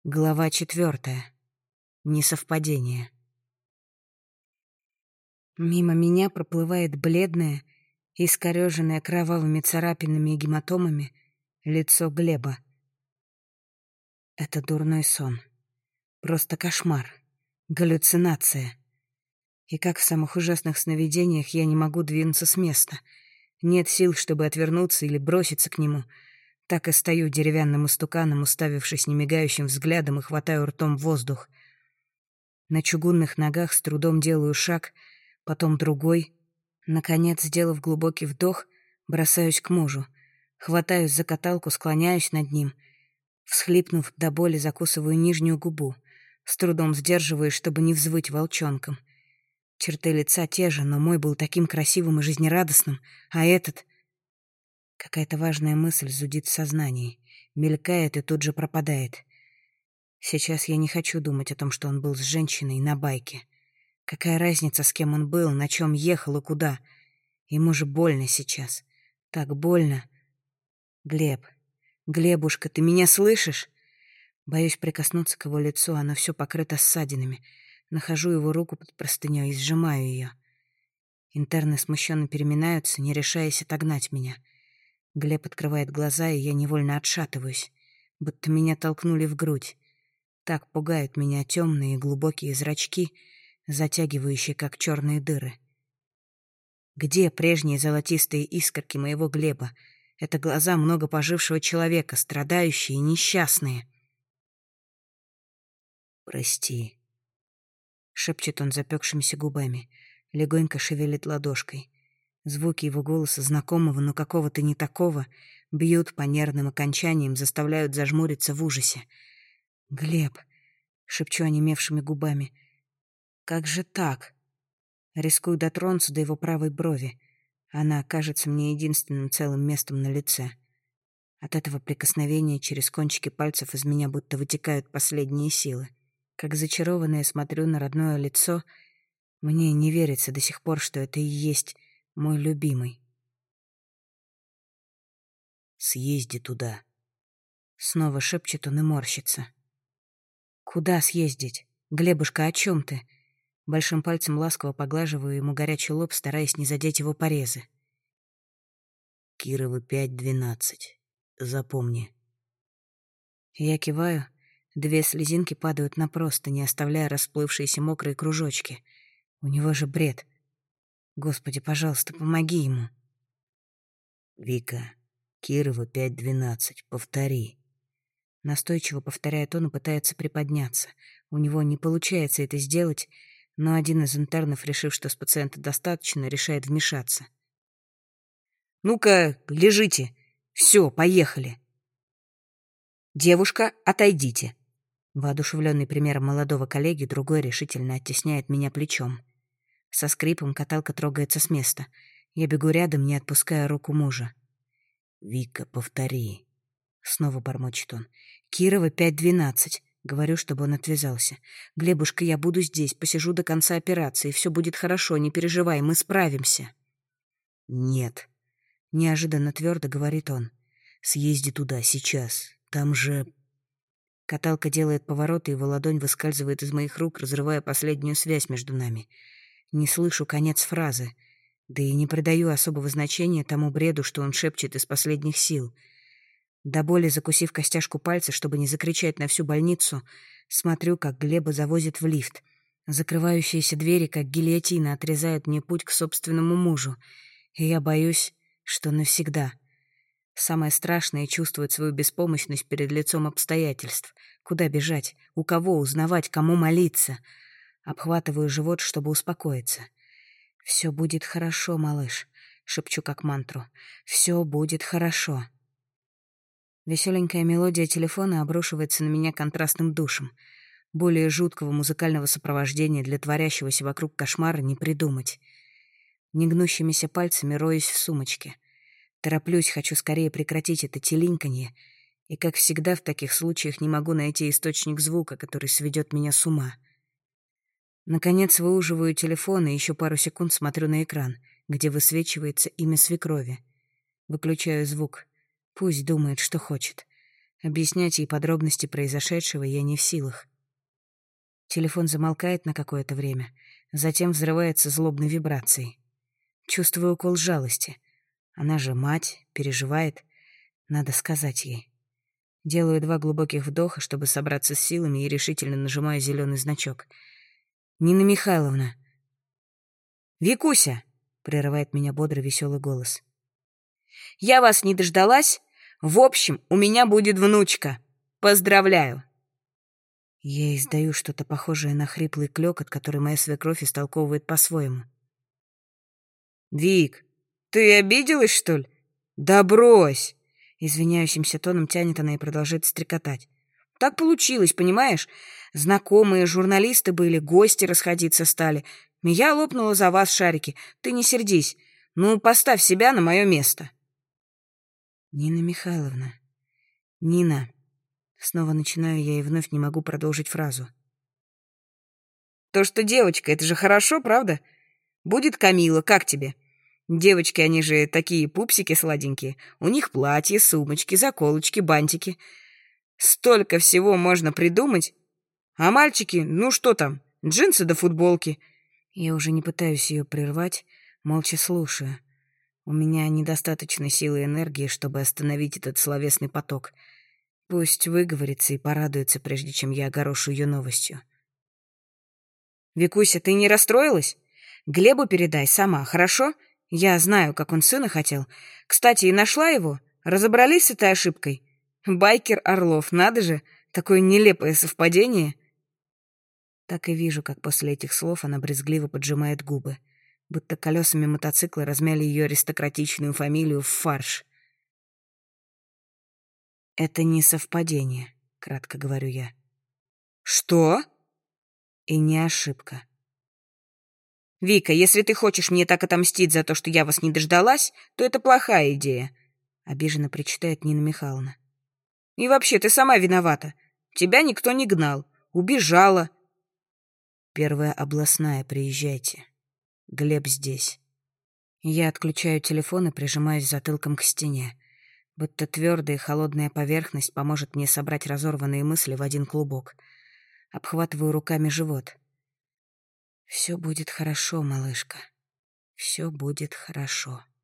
Глава 4. Несовпадение. Мимо меня проплывает бледное, искорёженное кровавыми царапинами и гематомами лицо Глеба. Это дурной сон. Просто кошмар. Галлюцинация. И как в самых ужасных сновидениях я не могу двинуться с места. Нет сил, чтобы отвернуться или броситься к нему. Так и стою деревянным истуканом, уставившись немигающим взглядом, и хватаю ртом воздух. На чугунных ногах с трудом делаю шаг, потом другой. Наконец, сделав глубокий вдох, бросаюсь к мужу. Хватаюсь за каталку, склоняюсь над ним. Всхлипнув до боли, закусываю нижнюю губу. С трудом сдерживаюсь, чтобы не взвыть волчонком. Черты лица те же, но мой был таким красивым и жизнерадостным, а этот... Какая-то важная мысль зудит в сознании, мелькает и тут же пропадает. Сейчас я не хочу думать о том, что он был с женщиной на байке. Какая разница, с кем он был, на чем ехал и куда? Ему же больно сейчас. Так больно. Глеб, Глебушка, ты меня слышишь? Боюсь прикоснуться к его лицу, оно все покрыто ссадинами. Нахожу его руку под простыней и сжимаю ее. Интерны смущенно переминаются, не решаясь отогнать меня. Глеб открывает глаза, и я невольно отшатываюсь, будто меня толкнули в грудь. Так пугают меня темные и глубокие зрачки, затягивающие, как черные дыры. Где прежние золотистые искорки моего Глеба? Это глаза много пожившего человека, страдающие и несчастные. «Прости», — шепчет он запекшимися губами, легонько шевелит ладошкой. Звуки его голоса, знакомого, но какого-то не такого, бьют по нервным окончаниям, заставляют зажмуриться в ужасе. «Глеб», — шепчу онемевшими губами, — «как же так?» Рискую дотронуться до его правой брови. Она кажется мне единственным целым местом на лице. От этого прикосновения через кончики пальцев из меня будто вытекают последние силы. Как зачарованная смотрю на родное лицо, мне не верится до сих пор, что это и есть мой любимый. «Съезди туда», — снова шепчет он и морщится. «Куда съездить? Глебушка, о чем ты?» Большим пальцем ласково поглаживаю ему горячий лоб, стараясь не задеть его порезы. Кирова 5-12. Запомни. Я киваю. 2 слезинки падают на простыни, оставляя расплывшиеся мокрые кружочки. У него же бред. Господи, пожалуйста, помоги ему. Вика, Кирова 5-12. Повтори. Настойчиво повторяет он и пытается приподняться. У него не получается это сделать, но один из интернов, решив, что с пациента достаточно, решает вмешаться. «Ну-ка, лежите. Все, поехали». «Девушка, отойдите». Воодушевленный примером молодого коллеги, другой решительно оттесняет меня плечом. Со скрипом каталка трогается с места. Я бегу рядом, не отпуская руку мужа. «Вика, повтори». Снова бормочет он. «Кирова 5-12». Говорю, чтобы он отвязался. «Глебушка, я буду здесь, посижу до конца операции. Все будет хорошо, не переживай, мы справимся». «Нет», — неожиданно твердо говорит он. «Съезди туда, сейчас. Там же...» Каталка делает поворот, и его ладонь выскальзывает из моих рук, разрывая последнюю связь между нами. Не слышу конец фразы, да и не придаю особого значения тому бреду, что он шепчет из последних сил. До боли закусив костяшку пальца, чтобы не закричать на всю больницу, смотрю, как Глеба завозят в лифт. Закрывающиеся двери, как гильотина, отрезают мне путь к собственному мужу. И я боюсь, что навсегда. Самое страшное — чувствовать свою беспомощность перед лицом обстоятельств. Куда бежать? У кого узнавать? Кому молиться? Обхватываю живот, чтобы успокоиться. «Все будет хорошо, малыш», — шепчу как мантру. «Все будет хорошо». Веселенькая мелодия телефона обрушивается на меня контрастным душем. Более жуткого музыкального сопровождения для творящегося вокруг кошмара не придумать. Негнущимися пальцами роюсь в сумочке. Тороплюсь, хочу скорее прекратить это телинканье, и, как всегда в таких случаях, не могу найти источник звука, который сведет меня с ума. Наконец выуживаю телефон и еще пару секунд смотрю на экран, где высвечивается имя свекрови. Выключаю звук. Пусть думает, что хочет. Объяснять ей подробности произошедшего я не в силах. Телефон замолкает на какое-то время, затем взрывается злобной вибрацией. Чувствую укол жалости. Она же мать, переживает. Надо сказать ей. Делаю 2 глубоких вдоха, чтобы собраться с силами, и решительно нажимаю зеленый значок. «Нина Михайловна!» «Викуся!» — прерывает меня бодрый веселый голос. «Я вас не дождалась? В общем, у меня будет внучка. Поздравляю!» Я издаю что-то похожее на хриплый клёкот, который моя свекровь истолковывает по-своему. «Вик, ты обиделась, что ли? Да брось!» Извиняющимся тоном тянет она и продолжает стрекотать. «Так получилось, понимаешь? Знакомые журналисты были, гости расходиться стали. Я лопнула за вас шарики. Ты не сердись. Ну, поставь себя на мое место». «Нина Михайловна, Нина...» Снова начинаю я и вновь не могу продолжить фразу. «То, что девочка, это же хорошо, правда? Будет Камила, как тебе? Девочки, они же такие пупсики сладенькие. У них платья, сумочки, заколочки, бантики. Столько всего можно придумать. А мальчики, ну что там, джинсы да футболки». Я уже не пытаюсь ее прервать, молча слушаю. У меня недостаточно силы и энергии, чтобы остановить этот словесный поток. Пусть выговорится и порадуется, прежде чем я огорошу ее новостью. «Викуся, ты не расстроилась? Глебу передай сама, хорошо? Я знаю, как он сына хотел. Кстати, и нашла его. Разобрались с этой ошибкой? Байкер Орлов, надо же, такое нелепое совпадение». Так и вижу, как после этих слов она брезгливо поджимает губы, будто колесами мотоцикла размяли ее аристократичную фамилию в фарш. «Это не совпадение», — кратко говорю я. «Что?» «И не ошибка». «Вика, если ты хочешь мне так отомстить за то, что я вас не дождалась, то это плохая идея», — обиженно причитает Нина Михайловна. «И вообще, ты сама виновата. Тебя никто не гнал. Убежала». «Первая областная, приезжайте. Глеб здесь». Я отключаю телефон и прижимаюсь затылком к стене, будто твердая и холодная поверхность поможет мне собрать разорванные мысли в один клубок. Обхватываю руками живот. «Все будет хорошо, малышка. Все будет хорошо».